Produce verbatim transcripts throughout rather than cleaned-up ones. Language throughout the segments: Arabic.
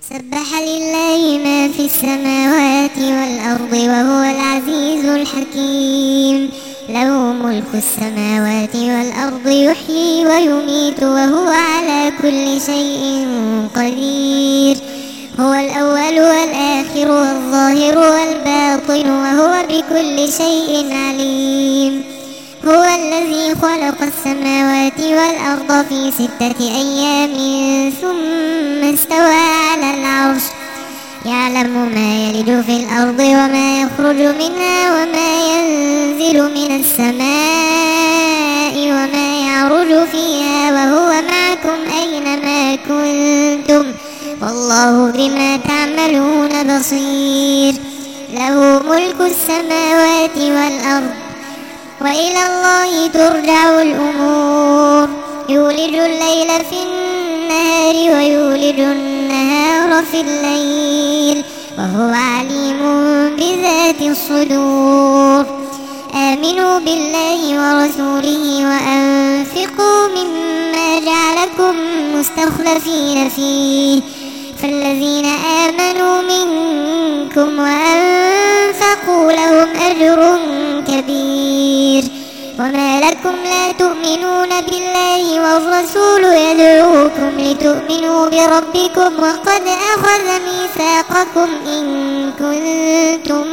سبح لله ما في السماوات والأرض وهو العزيز الحكيم. له ملك السماوات والأرض يحيي ويميت وهو على كل شيء قدير. هو الأول والآخر والظاهر والباطن وهو بكل شيء عليم. هو الذي خلق السماوات والأرض في ستة أيام ثم استوى على العرش يعلم ما يلج في الأرض وما يخرج منها وما ينزل من السماء وما يعرج فيها وهو معكم أينما كنتم والله بما تعملون بصير. له ملك السماوات والأرض وإلى الله ترجع الأمور. يولج الليل في النهار ويولج النهار في الليل وهو عليم بذات الصدور. آمنوا بالله ورسوله وأنفقوا مما جعلكم مستخلفين فيه فالذين آمنوا منكم وأنفقوا لهم أجر كبير. وما لكم لا تؤمنون بالله والرسول يدعوكم لتؤمنوا بربكم وقد أخذ ميثاقكم إن كنتم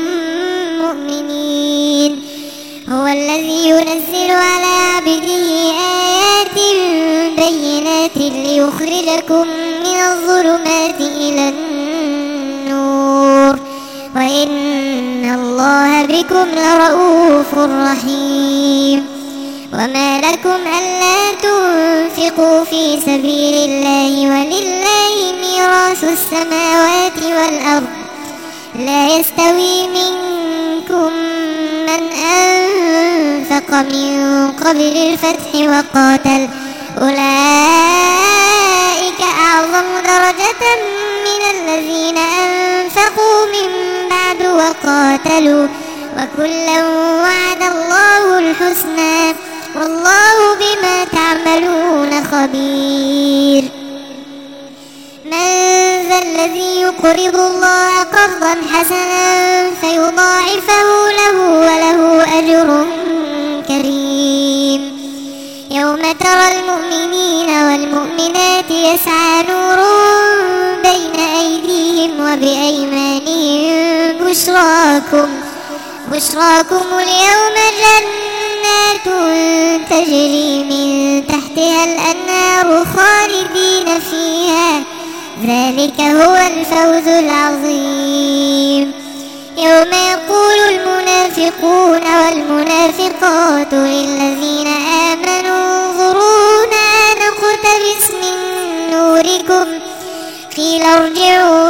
مؤمنين. هو الذي ينزل على عبده آيات بينات ليخرجكم من الظلمات إلى النور وإن الله بكم لرؤوف رحيم. وما لكم ألا تنفقوا في سبيل الله ولله ميراث السماوات والأرض لا يستوي منكم من أنفق من قبل الفتح وقاتل أولئك أعظم درجة من الذين أنفقوا من بعد وقاتلوا وكلا وعد الله الحسنى والله بما تعملون خبير. من ذا الذي يقرض الله قرضا حسنا فيضاعفه له وله أجر كريم. يوم ترى المؤمنين والمؤمنات يسعى نورهم بين أيديهم وبأيمانهم بشراكم بشراكم اليوم جنات تجري من تحتها الأنهار خالدين فيها ذلك هو الفوز العظيم. يوم يقول المنافقون والمنافقات للذين آمنوا انظرونا نقتبس من نوركم قيل ارجعوا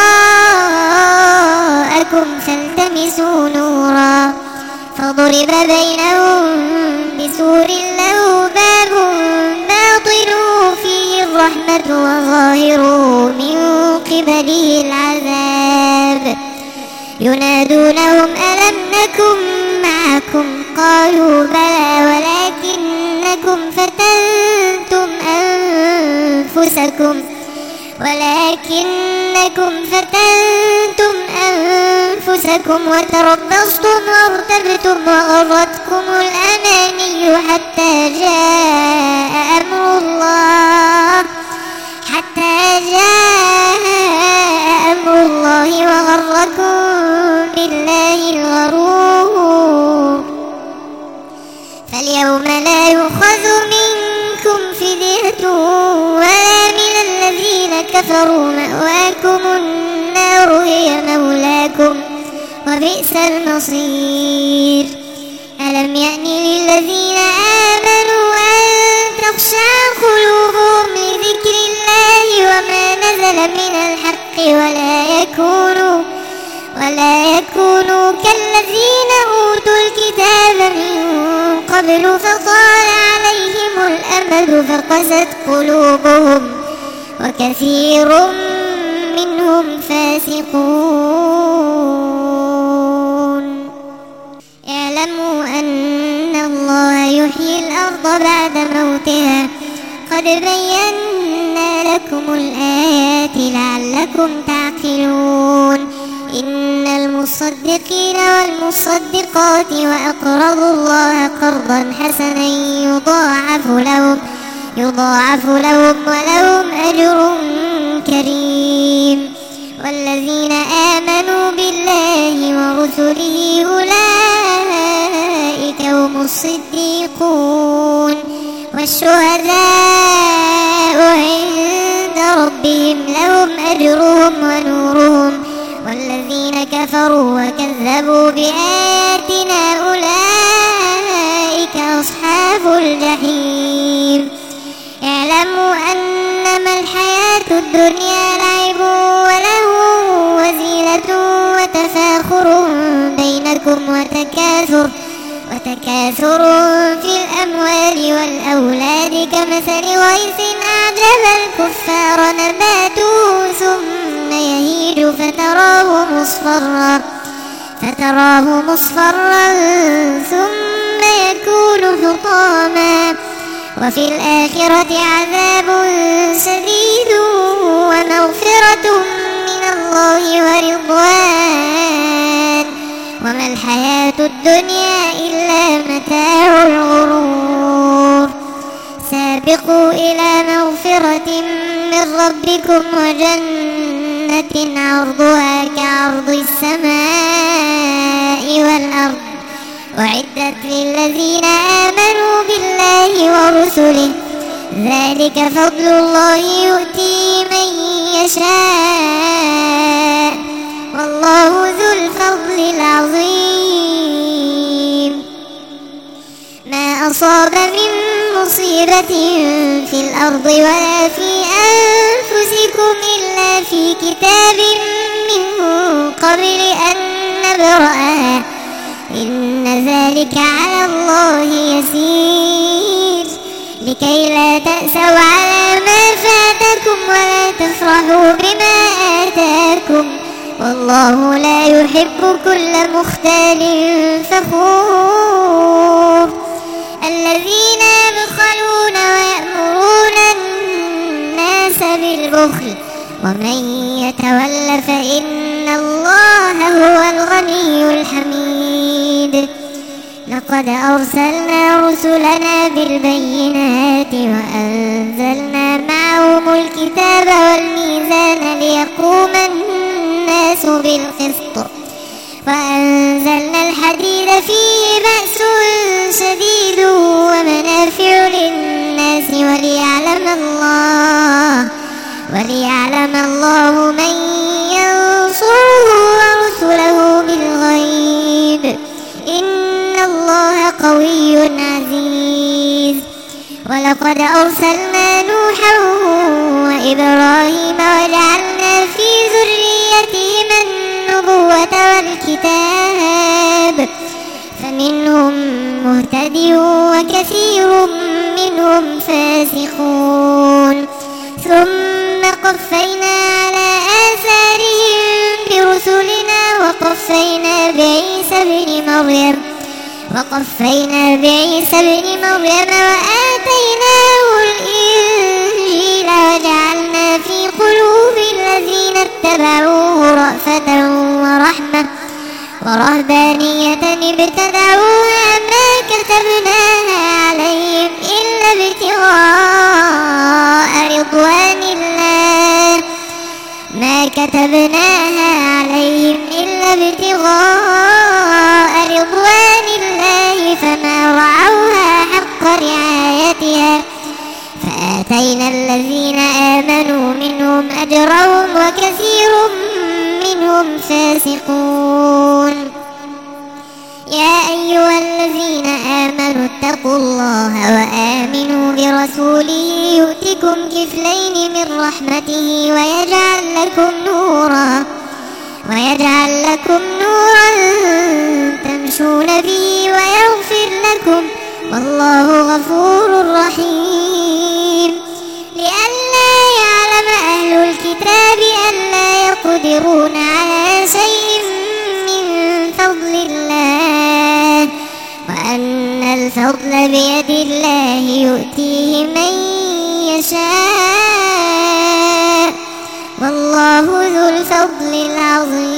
وراءكم فالتمسوا نورا فضرب بينهم بسور له باب باطنه فيه الرحمة وظاهره من قبله العذاب. ينادونهم ألم نكن معكم قالوا بلى ولكنكم فتنتم أنفسكم ولكنكم فتنتم أنفسكم وتربصتم وارتبتم وغرتكم الأماني حتى جاء أمر الله حتى جاء أمر الله وغركم بالله الغرور. فاليوم لا يؤخذ منكم فدية ولا من الذين كفروا مأواكم النار هي مولاكم وبئس المصير. ألم يأن للذين آمنوا أن تخشع قلوبهم لذكر الله وما نزل من الحق ولا يكونوا ولا يكونوا كالذين أوتوا الكتاب من قبل فطال عليهم الأمد فقست قلوبهم وكثير منهم فاسقون. اعلموا أن الله يحيي الأرض بعد موتها قد بينا لكم الآيات لعلكم لعلكم تعقلون إن المصدقين والمصدقات وأقرضوا الله قرضا حسنا يضاعف لهم يضاعف لهم ولهم أجر كريم والذين آمنوا بالله ورسله أولئك هم الصديقون والشهداء عند ربهم لهم أجرهم ونورهم والذين كفروا وكذبوا بآياتنا أولئك أصحاب الجحيم اعلموا أنما الحياة الدنيا لعب وله وزينة وتفاخر بينكم وتكاثر وتكاثر في الأموال والأولاد كمثل غيث أعجب الكفار نباته ثم يهيج فتراه مصفرا فتراه مصفرا ثم يكون حطاما وفي الآخرة عذاب شديد ومغفرة من الله ورضوان وما الحياة الدنيا إلا متاع الغرور سابقوا إلى مغفرة من ربكم وجنة عرضها كعرض السماء والأرض أعدت للذين آمنوا بالله ورسله ذلك فضل الله يؤتيه من يشاء والله ذو الفضل العظيم ما أصاب من مصيبة في الأرض ولا في أنفسكم إلا في كتاب من قبل أن نبرأها إن ذلك على الله يسير لكي لا تأسوا على ما فاتكم ولا تفرحوا بما آتاكم والله لا يحب كل مختال فخور الذين يبخلون ويأمرون الناس بالبخل ومن يتول فإن الله هو الغني الحميد لقد أرسلنا رسلنا بالبينات وأنزلنا معهم الكتاب والميزان ليقوم الناس بالقسط وأنزلنا الحديد فيه بأس شديد ومنافع للناس وليعلم الله وليعلم الله من ينصره ورسله بالغيب إن الله قوي عزيز ولقد أرسلنا نوحا وإبراهيم وجعلنا في ذريتهما النبوة والكتاب فمنهم مهتد وكثير منهم فاسقون ثم قفينا على آثارهم برسلنا وقفينا بعيسى ابن مريم وقفينا بعيسى ابن مريم وآتيناه الإنجيل وجعلنا في قلوب الذين اتبعوه رأفة ورحمة ورهبانية ابتدعوها ما كتبناها عليهم إلا ابتغاء رضوان الله ما كتبناها عليهم إلا ابتغاء رضوان الله فما رعوها حق رعايتها فآتينا الذين آمنوا منهم أجرهم وكثير منهم فاسقون يا أيها الذين آمنوا اتقوا الله وآمنوا برسوله يؤتكم كفلين من رحمته ويجعل لكم نورا ويجعل لكم نورا تمشون به ويغفر لكم والله غفور رحيم لئلا يعلم أهل الكتاب ألا يقدرون على شيء من فضل الله وأن الفضل بيد الله يؤتيه من يشاء والله والله ذو الفضل العظيم.